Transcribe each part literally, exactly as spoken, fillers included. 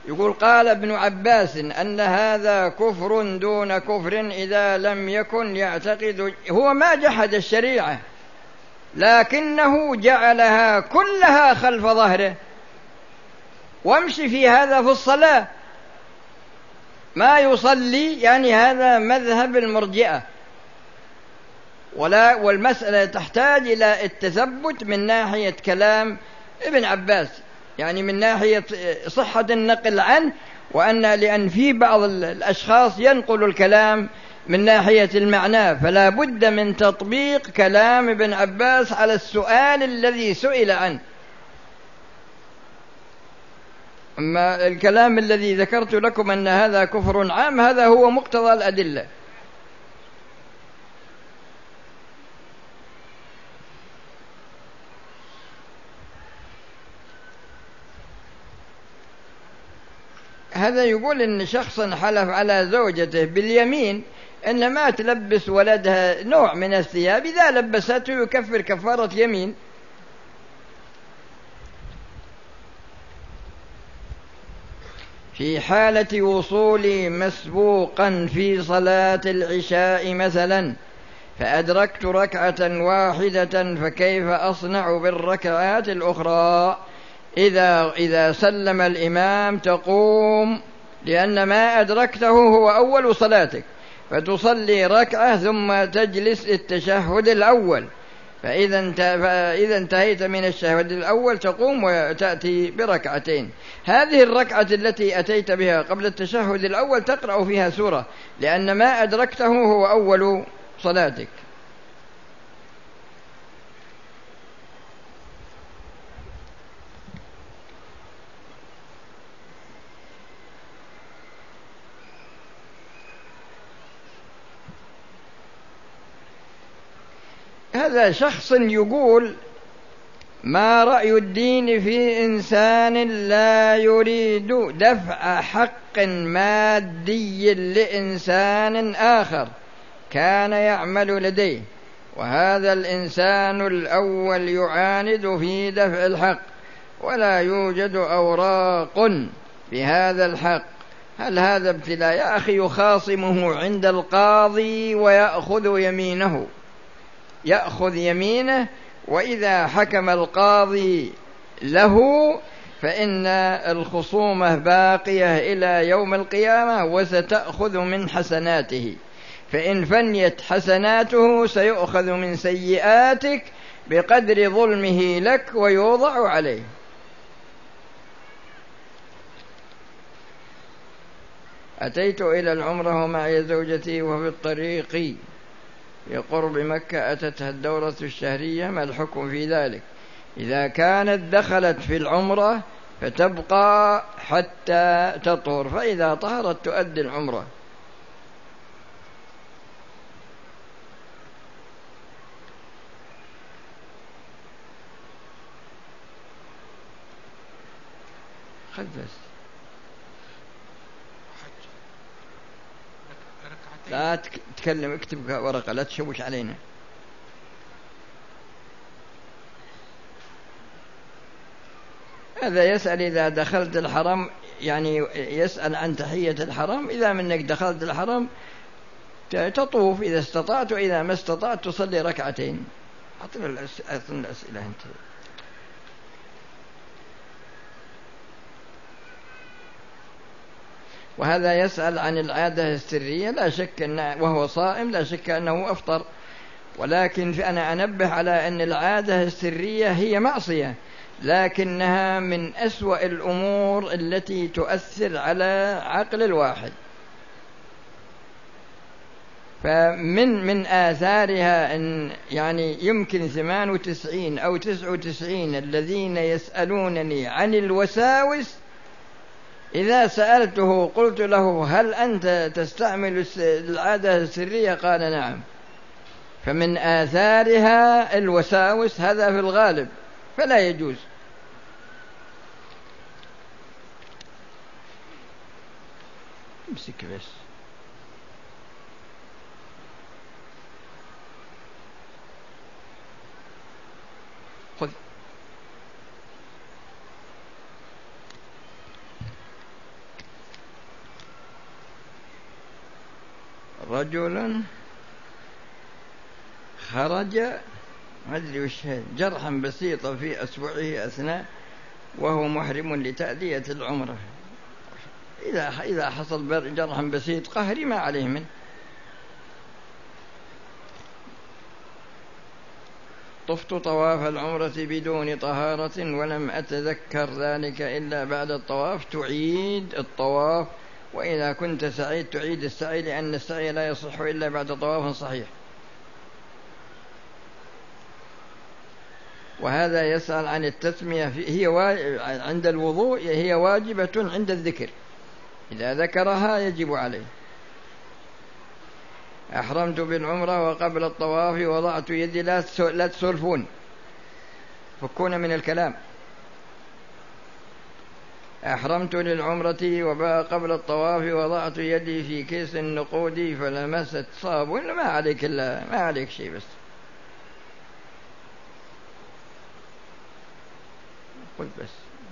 يقول قال ابن عباس أن هذا كفر دون كفر إذا لم يكن يعتقد. هو ما جحد الشريعة لكنه جعلها كلها خلف ظهره، وامشي في هذا في الصلاة ما يصلي، يعني هذا مذهب المرجئة. ولا والمسألة تحتاج إلى التثبت من ناحية كلام ابن عباس، يعني من ناحية صحة النقل عنه، وأن لأن في بعض الأشخاص ينقل الكلام من ناحية المعنى، فلا بد من تطبيق كلام ابن عباس على السؤال الذي سئل عنه. أما الكلام الذي ذكرت لكم أن هذا كفر عام، هذا هو مقتضى الأدلة. هذا يقول إن شخصا حلف على زوجته باليمين أن ما تلبس ولدها نوع من الثياب، إذا لبسته يكفر كفارة يمين. في حالة وصولي مسبوقا في صلاة العشاء مثلا فأدركت ركعة واحدة، فكيف أصنع بالركعات الأخرى؟ إذا, إذا سلم الإمام تقوم، لأن ما أدركته هو أول صلاتك، فتصلي ركعة ثم تجلس التشهد الأول، فإذا فإذا انتهيت من التشهد الأول تقوم وتأتي بركعتين. هذه الركعة التي أتيت بها قبل التشهد الأول تقرأ فيها سورة، لأن ما أدركته هو أول صلاتك. هذا شخص يقول ما رأي الدين في إنسان لا يريد دفع حق مادي لإنسان آخر كان يعمل لديه، وهذا الإنسان الأول يعاند في دفع الحق ولا يوجد أوراق بهذا الحق، هل هذا ابتلاء؟ يا أخي يخاصمه عند القاضي ويأخذ يمينه، يأخذ يمينه، وإذا حكم القاضي له فإن الخصومة باقية إلى يوم القيامة، وستأخذ من حسناته، فإن فنيت حسناته سيؤخذ من سيئاتك بقدر ظلمه لك ويوضع عليه. أتيت إلى العمرة ومعي زوجتي وفي الطريق بقرب مكة أتتها الدورة الشهرية، ما الحكم في ذلك؟ إذا كانت دخلت في العمرة فتبقى حتى تطهر، فإذا طهرت تؤدي العمرة. خذ بس لا تتكلم، اكتب ورقة لا تشوش علينا. هذا يسأل إذا دخلت الحرم، يعني يسأل عن تحية الحرم، إذا منك دخلت الحرم تطوف إذا استطعت، وإذا ما استطعت تصلي ركعتين. أعطنا الأسئلة أنت. وهذا يسأل عن العادة السرية، لا شك أن وهو صائم لا شك أنه أفطر، ولكن أنا أنبه على أن العادة السرية هي معصية، لكنها من أسوأ الأمور التي تؤثر على عقل الواحد. فمن من آثارها أن يعني يمكن ثمان وتسعين أو تسع وتسعين الذين يسألونني عن الوساوس، إذا سألته قلت له هل أنت تستعمل العادة السرية؟ قال نعم. فمن آثارها الوساوس، هذا في الغالب، فلا يجوز. امسك بس. خذ. رجل خرج ما أدري وش جرحا بسيطا في أسبوعه أثناء وهو محرم لتأدية العمرة. إذا إذا حصل جرحا بسيط قهري ما عليه منه. طفت طواف العمرة بدون طهارة ولم أتذكر ذلك إلا بعد الطواف. تعيد الطواف، وإذا كنت سعيد تعيد السعي، لأن السعي لا يصح إلا بعد طواف صحيح. وهذا يسأل عن التسمية، هي عند الوضوء هي واجبة عند الذكر، إذا ذكرها يجب عليه. أحرمت بالعمرة وقبل الطواف وضعت يدي، لا تسولفون، فكون من الكلام. أحرمت للعمرة وقبل الطواف وضعت يدي في كيس النقود فلمست صابون. ما عليك إلا ما عليك شيء، بس قل بس.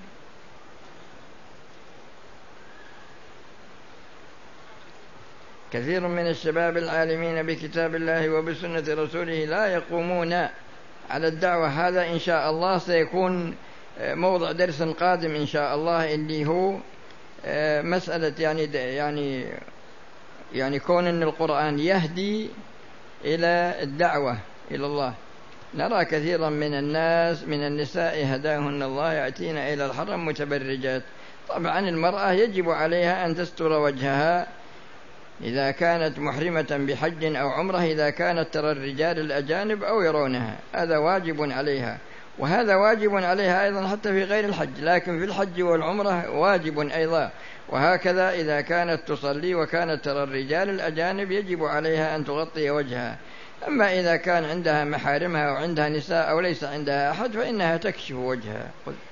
كثير من الشباب العالمين بكتاب الله وبسنة رسوله لا يقومون على الدعوة. هذا إن شاء الله سيكون موضع درس قادم إن شاء الله، اللي هو مسألة يعني يعني يعني كون أن القرآن يهدي إلى الدعوة إلى الله. نرى كثيرا من الناس من النساء هداهن الله يأتين إلى الحرم متبرجات. طبعا المرأة يجب عليها أن تستر وجهها إذا كانت محرمة بحج أو عمرة، إذا كانت ترى الرجال الأجانب أو يرونها، هذا واجب عليها. وهذا واجب عليها أيضا حتى في غير الحج، لكن في الحج والعمرة واجب أيضا. وهكذا إذا كانت تصلي وكانت ترى الرجال الأجانب يجب عليها أن تغطي وجهها. أما إذا كان عندها محارمها أو عندها نساء أو ليس عندها أحد فإنها تكشف وجهها.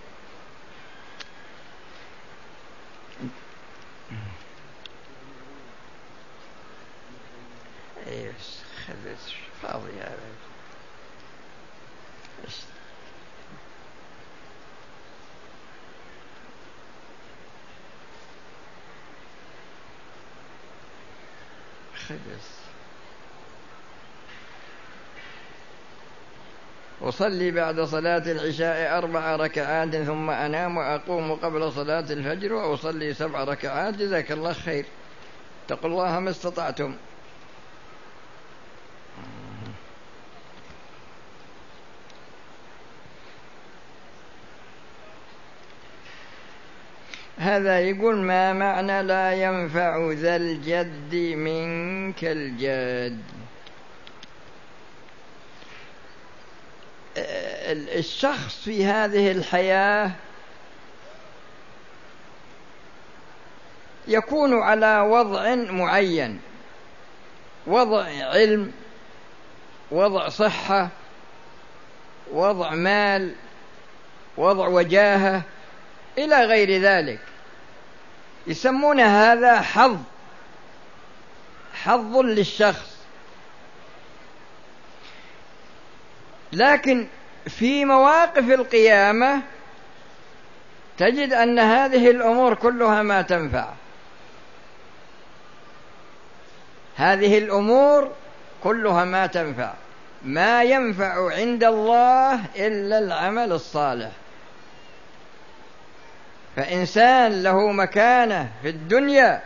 ايه بس خذت فاضي هذا. خبز. أصلي بعد صلاة العشاء أربع ركعات ثم أنام وأقوم قبل صلاة الفجر وأصلي سبع ركعات. جزاك الله خير. اتقوا الله ما استطعتم. هذا يقول: ما معنى لا ينفع ذا الجد منك الجد؟ الشخص في هذه الحياة يكون على وضع معين، وضع علم، وضع صحة، وضع مال، وضع وجاهة إلى غير ذلك، يسمون هذا حظ، حظ للشخص. لكن في مواقف القيامة تجد أن هذه الأمور كلها ما تنفع. هذه الأمور كلها ما تنفع. ما ينفع عند الله إلا العمل الصالح. فإنسان له مكانة في الدنيا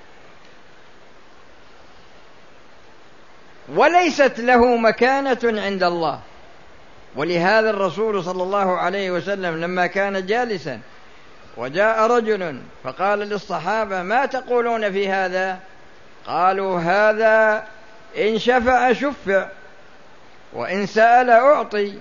وليست له مكانة عند الله. ولهذا الرسول صلى الله عليه وسلم لما كان جالسا وجاء رجل فقال للصحابة: ما تقولون في هذا؟ قالوا: هذا إن شفع شفع، وإن سأل أعطي،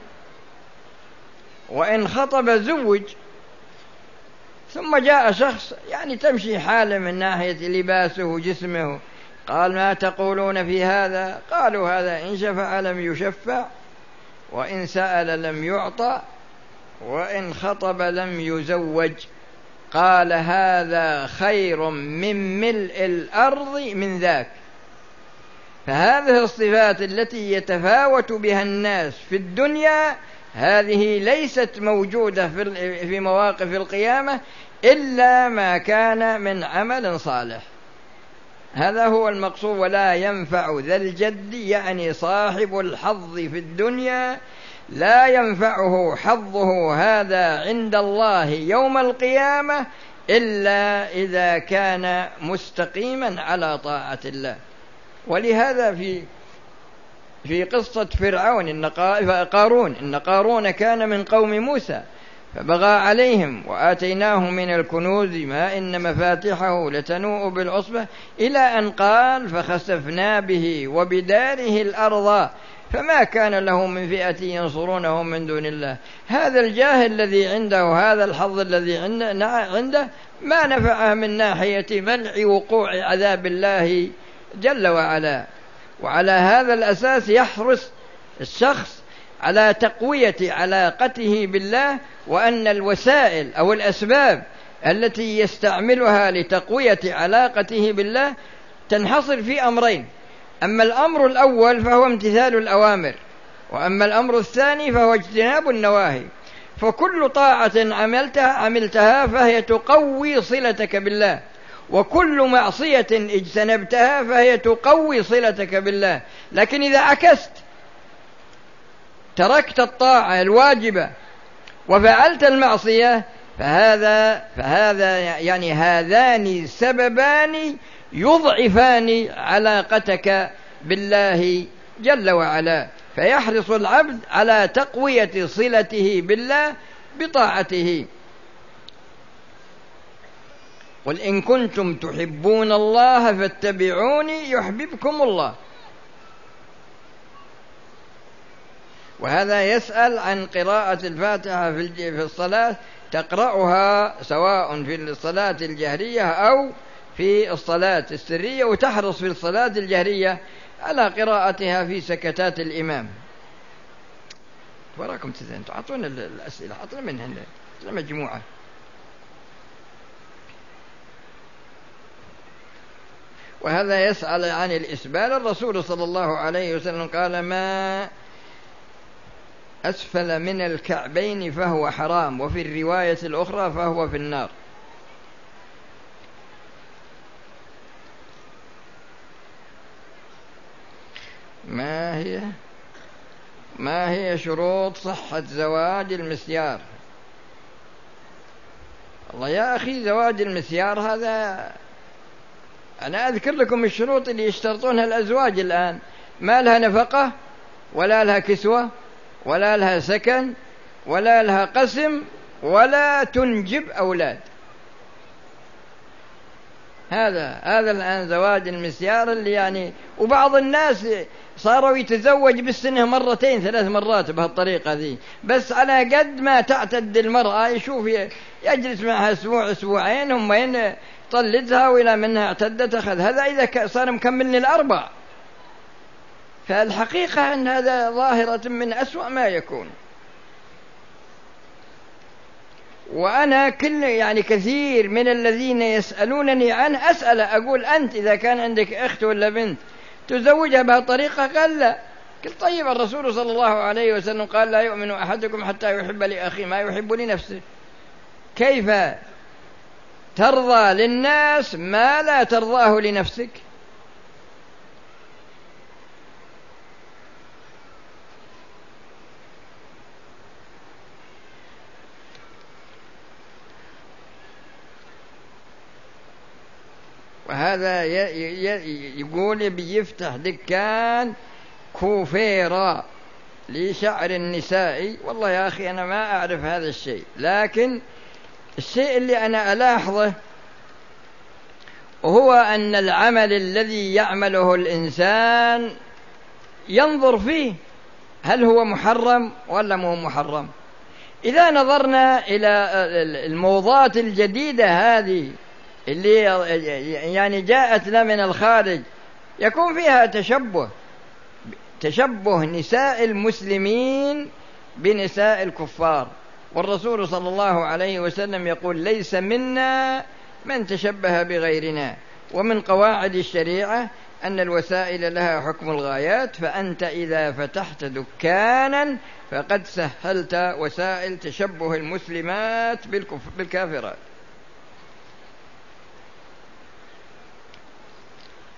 وإن خطب زوج. ثم جاء شخص يعني تمشي حاله من ناحية لباسه وجسمه، قال: ما تقولون في هذا؟ قالوا: هذا إن شفع لم يشفع، وإن سأل لم يعطى، وإن خطب لم يزوج. قال: هذا خير من ملء الأرض من ذاك. فهذه الصفات التي يتفاوت بها الناس في الدنيا هذه ليست موجودة في مواقف القيامة إلا ما كان من عمل صالح. هذا هو المقصود. ولا ينفع ذا الجد يعني صاحب الحظ في الدنيا لا ينفعه حظه هذا عند الله يوم القيامة إلا إذا كان مستقيما على طاعة الله. ولهذا في في قصة فرعون إن قارون إن قارون كان من قوم موسى فبغى عليهم وآتيناه من الكنوز ما إن مفاتحه لتنوء بالعصبة إلى أن قال فخسفنا به وبداره الأرض فما كان له من فئة ينصرونه من دون الله. هذا الجاه الذي عنده هذا الحظ الذي عنده ما نفعه من ناحية منع وقوع عذاب الله جل وعلا. وعلى هذا الأساس يحرص الشخص على تقوية علاقته بالله، وأن الوسائل أو الأسباب التي يستعملها لتقوية علاقته بالله تنحصر في أمرين: أما الأمر الأول فهو امتثال الأوامر، وأما الأمر الثاني فهو اجتناب النواهي. فكل طاعة عملتها عملتها فهي تقوي صلتك بالله، وكل معصية اجتنبتها فهي تقوي صلتك بالله. لكن إذا عكست تركت الطاعة الواجبة وفعلت المعصية فهذا فهذا يعني هذان سببان يضعفان علاقتك بالله جل وعلا. فيحرص العبد على تقوية صلته بالله بطاعته. قل إن كنتم تحبون الله فاتبعوني يحببكم الله. وهذا يسأل عن قراءة الفاتحة في الصلاة، تقرأها سواء في الصلاة الجهرية أو في الصلاة السرية، وتحرص في الصلاة الجهرية على قراءتها في سكتات الإمام. وراكم تزين تعطون الأسئلة، أعطنا منها مجموعة. وهذا يسأل عن الإسبال. الرسول صلى الله عليه وسلم قال: ما أسفل من الكعبين فهو حرام، وفي الرواية الأخرى فهو في النار. ما هي ما هي شروط صحة زواج المسيار؟ الله يا أخي، زواج المسيار هذا أنا أذكر لكم الشروط اللي يشترطونها الأزواج الآن: ما لها نفقة، ولا لها كسوة، ولا لها سكن، ولا لها قسم، ولا تنجب أولاد. هذا هذا الآن زواج المسيار اللي يعني. وبعض الناس صاروا يتزوج بالسنة مرتين ثلاث مرات بهالطريقة ذي، بس على قد ما تعتد المرأة يشوف يجلس معها أسبوع أسبوعين هم ين طلتها، وإلى منها اعتدت أخذ. هذا إذا صار مكمل الأربع. فالحقيقة أن هذا ظاهرة من أسوأ ما يكون. وأنا كل يعني كثير من الذين يسألونني عنه أسأل أقول: أنت إذا كان عندك أخت ولا بنت تزوجها بهالطريقة؟ قال: لا. قلت: طيب الرسول صلى الله عليه وسلم قال: لا يؤمن أحدكم حتى يحب لأخيه ما يحب لنفسه. كيف ترضى للناس ما لا ترضاه لنفسك؟ وهذا يقول بيفتح دكان كوفيرا لشعر النساء. والله يا أخي أنا ما أعرف هذا الشيء، لكن الشيء اللي أنا ألاحظه هو أن العمل الذي يعمله الإنسان ينظر فيه هل هو محرم ولا مو محرم. إذا نظرنا إلى الموضات الجديدة هذه اللي يعني جاءت لنا من الخارج، يكون فيها تشبه تشبه نساء المسلمين بنساء الكفار. والرسول صلى الله عليه وسلم يقول: ليس منا من تشبه بغيرنا. ومن قواعد الشريعة أن الوسائل لها حكم الغايات، فأنت إذا فتحت دكانا فقد سهلت وسائل تشبه المسلمات بالكافرات.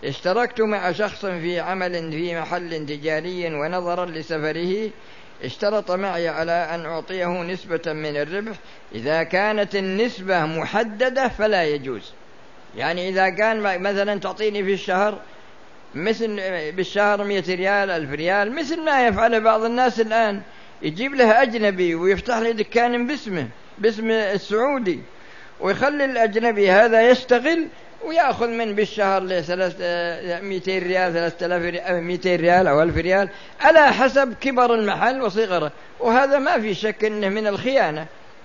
اشتركت مع شخص في عمل في محل تجاري، ونظرا لسفره اشترط معي على أن أعطيه نسبة من الربح. إذا كانت النسبة محددة فلا يجوز. يعني إذا كان مثلا تعطيني في الشهر مثل بالشهر مئة ريال ألف ريال، مثل ما يفعل بعض الناس الآن، يجيب له أجنبي ويفتح له دكان باسمه باسم السعودي، ويخلي الأجنبي هذا يشتغل ويأخذ من بالشهر مئتين ريال ثلاثة آلاف مئتين ريال أو ألف ريال على حسب كبر المحل وصغره. وهذا ما في شك أنه من الخيانة.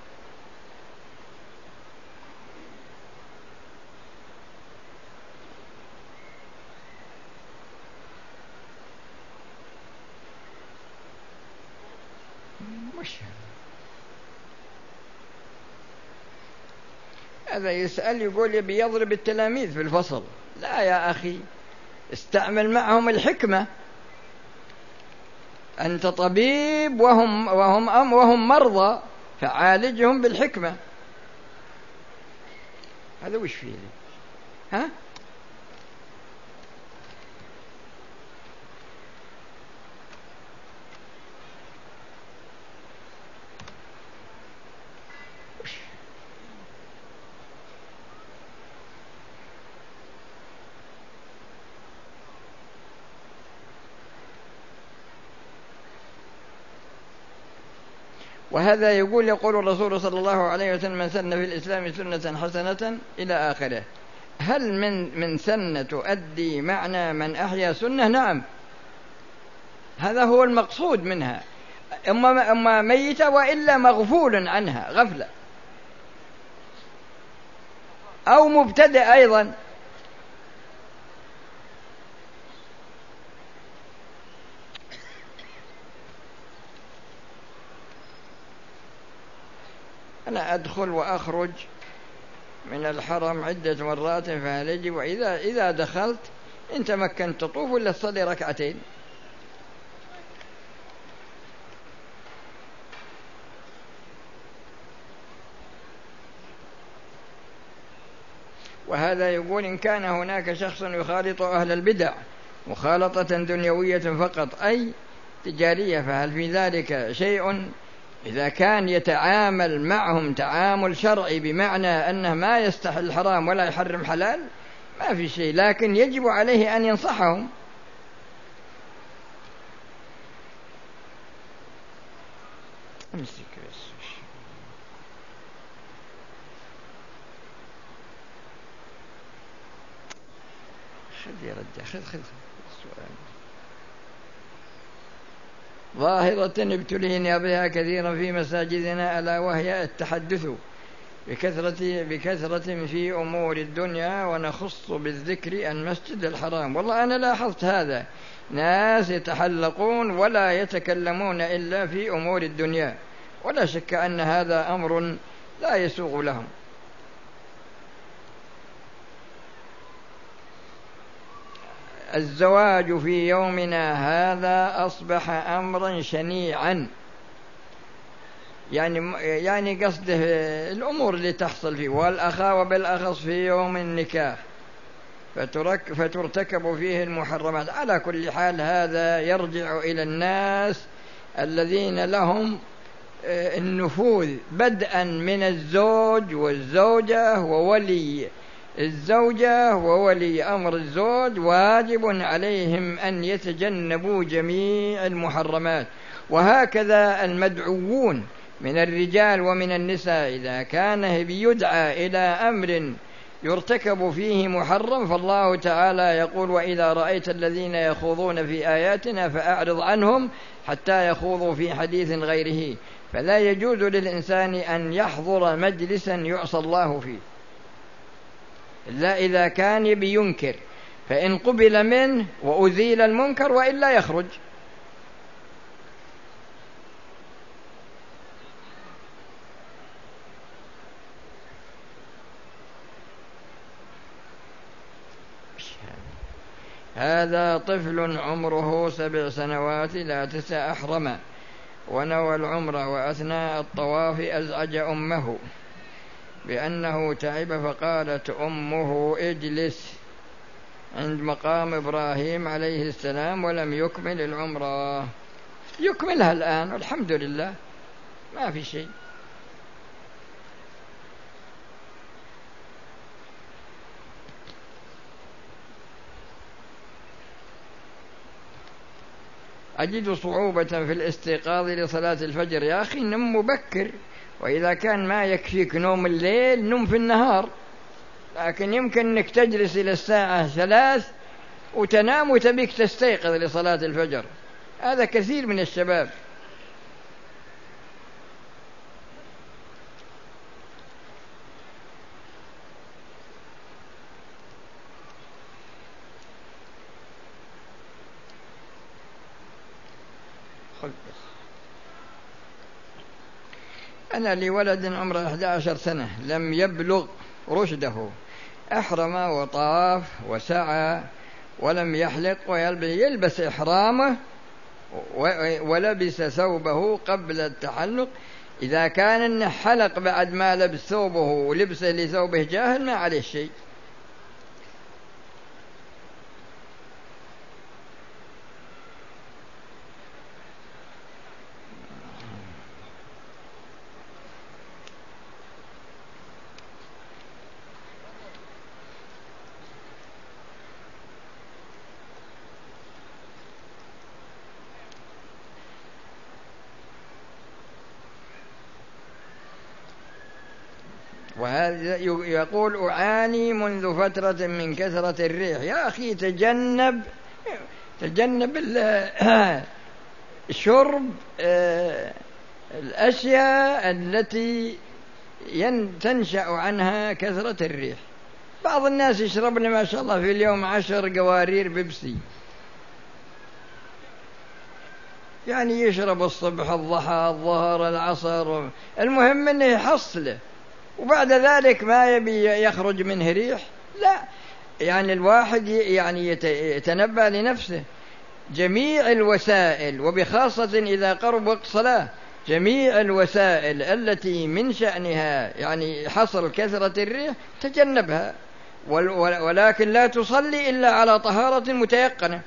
هذا يسأل يقول يبي يضرب التلاميذ في الفصل. لا يا أخي، استعمل معهم الحكمة. أنت طبيب وهم وهم أم وهم مرضى، فعالجهم بالحكمة. هذا وش فيه؟ ها؟ وهذا يقول يقول الرسول صلى الله عليه وسلم: من سن في الإسلام سنة حسنة إلى آخره. هل من من سنة تؤدي معنى من أحيا سنة؟ نعم، هذا هو المقصود منها. أما أما ميتة وإلا مغفول عنها غفلة، أو مبتدئ أيضا. أنا أدخل وأخرج من الحرم عدة مرات، فهل يجب؟ وإذا إذا دخلت إن تمكنت تطوف ولا تصلي ركعتين. وهذا يقول: إن كان هناك شخص يخالط أهل البدع مخالطة دنيوية فقط أي تجارية، فهل في ذلك شيء؟ إذا كان يتعامل معهم تعامل شرعي بمعنى أنه ما يستحل حرام ولا يحرم حلال، ما في شيء، لكن يجب عليه أن ينصحهم. امسك بس. خذ يا رجال، خذ خذ السؤال. ظاهرة ابتلينا بها كثيرا في مساجدنا، ألا وهي التحدث بكثرة بكثرة في أمور الدنيا، ونخص بالذكر المسجد الحرام. والله أنا لاحظت هذا، ناس يتحلقون ولا يتكلمون إلا في أمور الدنيا، ولا شك أن هذا أمر لا يسوغ لهم. الزواج في يومنا هذا أصبح أمرا شنيعا، يعني يعني قصده الأمور اللي تحصل فيه، والأخاوة بالأخص في يوم النكاح فترك فترتكب فيه المحرمات. على كل حال هذا يرجع إلى الناس الذين لهم النفوذ، بدءا من الزوج والزوجة وولي الزوجة وولي أمر الزوج، واجب عليهم أن يتجنبوا جميع المحرمات. وهكذا المدعوون من الرجال ومن النساء، إذا كان بيدعى إلى أمر يرتكب فيه محرم، فالله تعالى يقول: وإذا رأيت الذين يخوضون في آياتنا فأعرض عنهم حتى يخوضوا في حديث غيره. فلا يجوز للإنسان أن يحضر مجلسا يعصى الله فيه إلا إذا كان بينكر، فإن قبل منه وأزيل المنكر، وإلا يخرج. هذا طفل عمره سبع سنوات لا تسع أحرم، ونوى العمرة، وأثناء الطواف أزعج أمه بأنه تعب، فقالت أمه: اجلس عند مقام إبراهيم عليه السلام ولم يكمل العمرة، يكملها الآن والحمد لله ما في شيء. أجد صعوبة في الاستيقاظ لصلاة الفجر. يا أخي نم مبكر، وإذا كان ما يكفيك نوم الليل نم في النهار، لكن يمكن أنك تجلس إلى الساعة ثلاث وتنام وتبيك تستيقظ لصلاة الفجر، هذا كثير من الشباب. أنا لي ولد عمره أحد عشر سنة لم يبلغ رشده، أحرم وطاف وسعى ولم يحلق ويلبس إحرامه ولبس ثوبه قبل التحلق. إذا كان إنه حلق بعد ما لبس ثوبه ولبسه لثوبه جاهل ما عليه شيء. وهذا يقول أعاني منذ فترة من كثرة الريح. يا أخي تجنب تجنب شرب الأشياء التي تنشأ عنها كثرة الريح. بعض الناس يشربن ما شاء الله في اليوم عشر قوارير بيبسي، يعني يشرب الصبح الضحى الظهر العصر، المهم أنه يحصله وبعد ذلك ما يبي يخرج منه ريح. لا، يعني الواحد يعني يتنبأ لنفسه. جميع الوسائل وبخاصة إذا قرب وقت صلاة، جميع الوسائل التي من شأنها يعني حصل كثرة الريح تجنبها، ولكن لا تصلي إلا على طهارة متيقنة.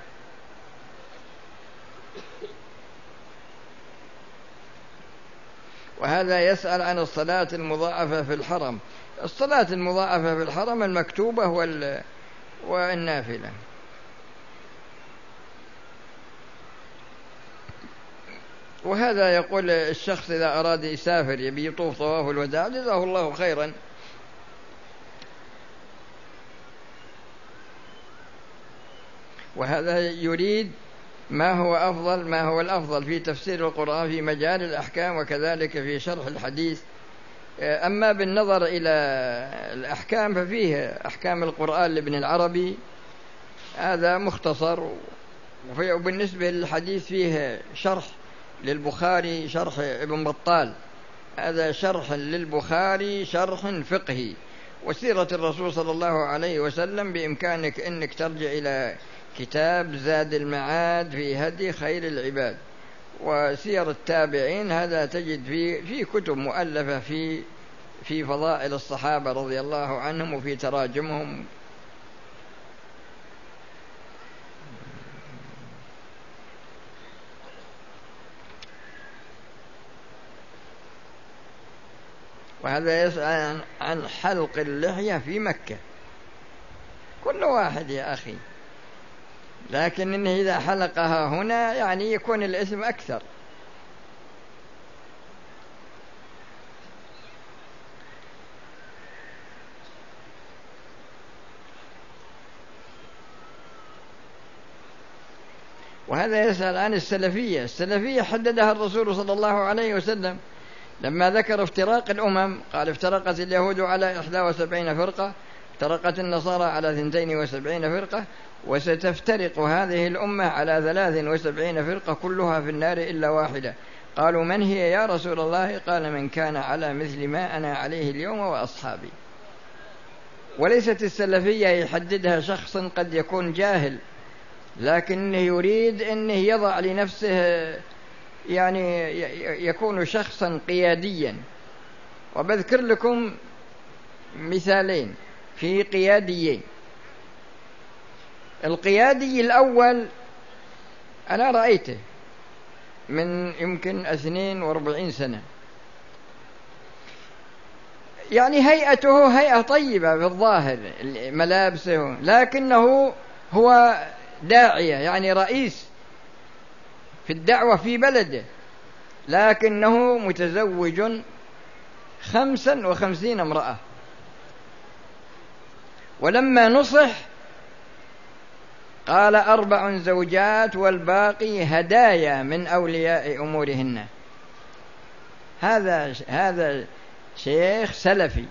وهذا يسأل عن الصلاة المضاعفة في الحرم. الصلاة المضاعفة في الحرم المكتوبة والنافلة. وهذا يقول الشخص إذا أراد يسافر يبي يطوف طواف الوداع جزاه الله خيرا. وهذا يريد ما هو أفضل ما هو الأفضل في تفسير القرآن في مجال الأحكام وكذلك في شرح الحديث. أما بالنظر إلى الأحكام ففيه أحكام القرآن لابن العربي، هذا مختصر، وبالنسبة للحديث فيه شرح للبخاري شرح ابن بطال، هذا شرح للبخاري شرح فقهي. وسيرة الرسول صلى الله عليه وسلم بإمكانك أنك ترجع إلى كتاب زاد المعاد في هدي خير العباد، وسير التابعين هذا تجد في في كتب مؤلفة في في فضائل الصحابة رضي الله عنهم وفي تراجمهم. وهذا يسأل عن حلق اللحية في مكة. كل واحد يا أخي، لكن إنه إذا حلقها هنا يعني يكون الإثم أكثر. وهذا يسأل عن السلفية. السلفية حددها الرسول صلى الله عليه وسلم لما ذكر افتراق الأمم، قال افترقت اليهود على إحدى وسبعين فرقة، افترقت النصارى على اثنتين وسبعين فرقة، وستفترق هذه الأمة على ثلاث وسبعين فرقة كلها في النار إلا واحدة. قالوا من هي يا رسول الله؟ قال من كان على مثل ما أنا عليه اليوم وأصحابي. وليست السلفية يحددها شخص قد يكون جاهل، لكنه يريد أنه يضع لنفسه يعني يكون شخصا قياديا. وبذكر لكم مثالين في قياديين. القيادي الأول أنا رأيته من يمكن اثنين واربعين سنة، يعني هيئته هيئة طيبة في الظاهر، ملابسه، لكنه هو داعية يعني رئيس في الدعوة في بلده، لكنه متزوج خمسا وخمسين امرأة، ولما نصح قال أربع زوجات والباقي هدايا من أولياء أمورهن. هذا هذا شيخ سلفي.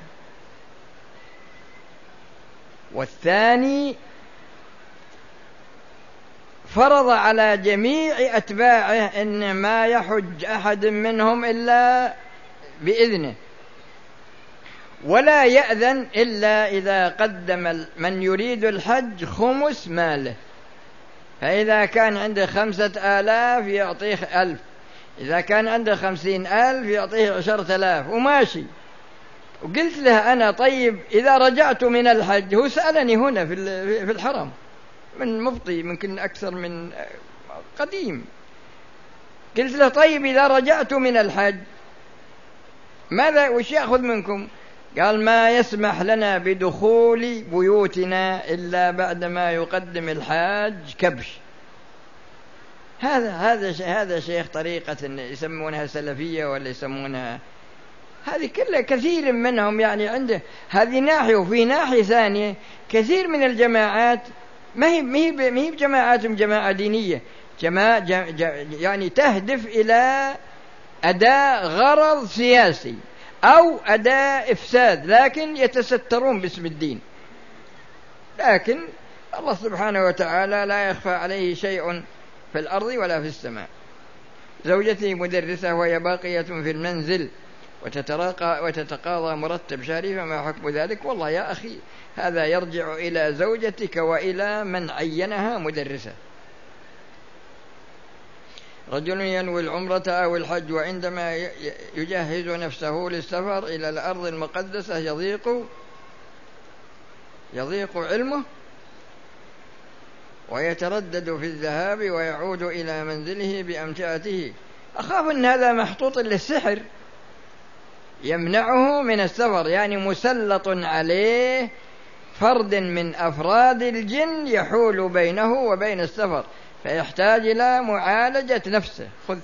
والثاني فرض على جميع أتباعه إن ما يحج أحد منهم إلا بإذنه، ولا يأذن إلا إذا قدم من يريد الحج خمس ماله، فإذا كان عنده خمسة آلاف يعطيه ألف، إذا كان عنده خمسين ألف يعطيه عشرة آلاف وماشي. وقلت له أنا طيب إذا رجعت من الحج، هو سألني هنا في الحرم من مفطي يمكن أكثر من قديم، قلت له طيب إذا رجعت من الحج ماذا وش يأخذ منكم؟ قال ما يسمح لنا بدخول بيوتنا إلا بعدما يقدم الحاج كبش. هذا هذا هذا شيخ طريقة يسمونها سلفية ولا يسمونها، هذه كلها كثير منهم يعني عنده هذه ناحية. وفي ناحية ثانية كثير من الجماعات ما هي ما هي ما هي جماعات جماعة دينية، جماعة يعني تهدف إلى أداء غرض سياسي أو أداء إفساد، لكن يتسترون باسم الدين. لكن الله سبحانه وتعالى لا يخفى عليه شيء في الأرض ولا في السماء. زوجتي مدرسة وهي باقية في المنزل وتتراقى وتتقاضى مرتب شهري، فما حكم ذلك؟ والله يا أخي هذا يرجع إلى زوجتك وإلى من عينها مدرسة. رجل ينوي العمرة أو الحج وعندما يجهز نفسه للسفر إلى الأرض المقدسة يضيق يضيق علمه ويتردد في الذهاب ويعود إلى منزله بأمتعته. أخاف أن هذا محطوط للسحر يمنعه من السفر، يعني مسلط عليه فرد من أفراد الجن يحول بينه وبين السفر، فيحتاج إلى معالجة نفسه. خذ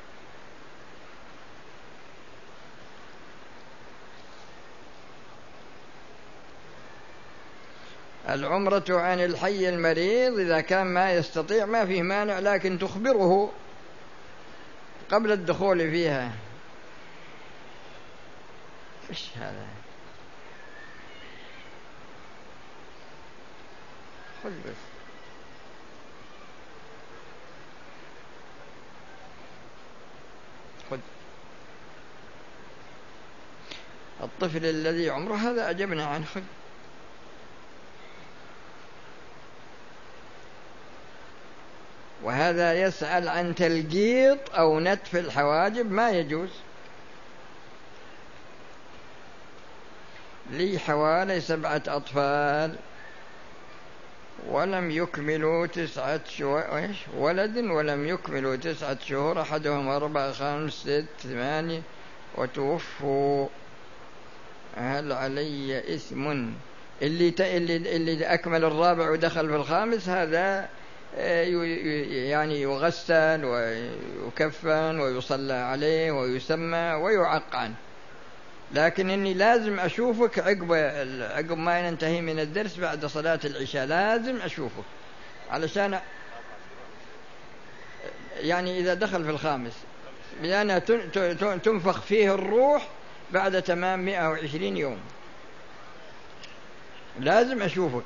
العمرة عن الحي المريض إذا كان ما يستطيع ما فيه مانع، لكن تخبره قبل الدخول فيها. إيش هذا؟ خذ بس. خذ الطفل الذي عمره هذا أجبنا عنه. خذ وهذا يسأل عن تلقيط أو نتف الحواجب، ما يجوز. لي حوالي سبعة أطفال ولم يكملوا تسعة شهور ولد ولم يكملوا تسعة شهور، أحدهم أربعة خمس ست ثمانية وتوفوا، هل علي إثم؟ اللي اللي اللي أكمل الرابع ودخل في الخامس هذا يعني يغسل ويكفن ويصلى عليه ويسمى ويعقن، لكن إني لازم أشوفك عقب عقب ما ننتهي من الدرس بعد صلاة العشاء، لازم أشوفك علشان يعني إذا دخل في الخامس، لأن تنفخ فيه الروح بعد تمام مئة وعشرين يوم، لازم أشوفك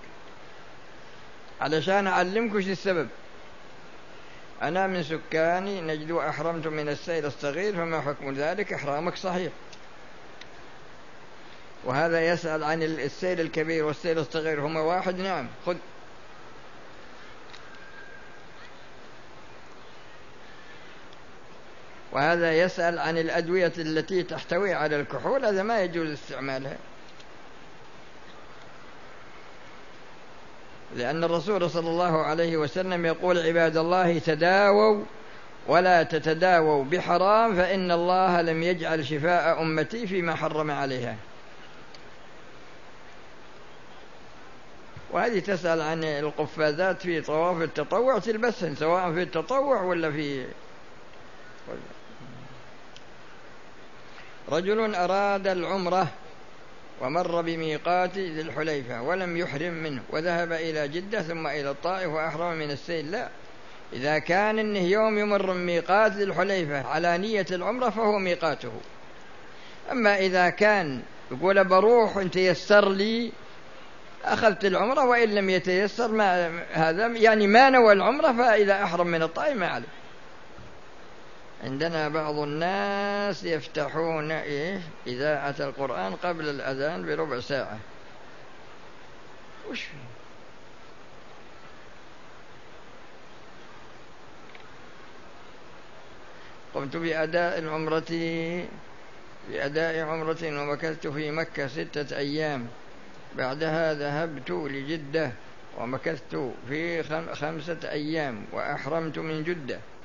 علشان أعلمك وش السبب. أنا من سكاني نجد أحرمت من السيل الصغير، فما حكم ذلك؟ إحرامك صحيح. وهذا يسأل عن السيل الكبير والسيل الصغير هما واحد؟ نعم. خذ وهذا يسأل عن الأدوية التي تحتوي على الكحول، هذا ما يجوز استعمالها، لأن الرسول صلى الله عليه وسلم يقول: عباد الله تداووا ولا تتداووا بحرام فإن الله لم يجعل شفاء أمتي فيما حرم عليها. وهذه تسأل عن القفازات في طواف التطوع تلبسهن سواء في التطوع ولا في. رجل أراد العمرة ومر بميقات ذي الحليفة ولم يحرم منه وذهب إلى جدة ثم إلى الطائف وأحرم من السيل. لا، إذا كان إنه يوم يمر من ميقات ذي الحليفة على نية العمرة فهو ميقاته. أما إذا كان يقول بروح إن تيسر لي أخذت العمرة وإن لم يتيسر ما هذا يعني ما نوى العمرة، فإذا أحرم من الطائف ما عليه. عندنا بعض الناس يفتحون إيه إذاعة القرآن قبل الأذان بربع ساعة. وش فيه؟ قمت بأداء العمرة بأداء عمرة ومكثت في مكة ستة أيام، بعدها ذهبت لجدة ومكثت في خمسة أيام وأحرمت من جدة.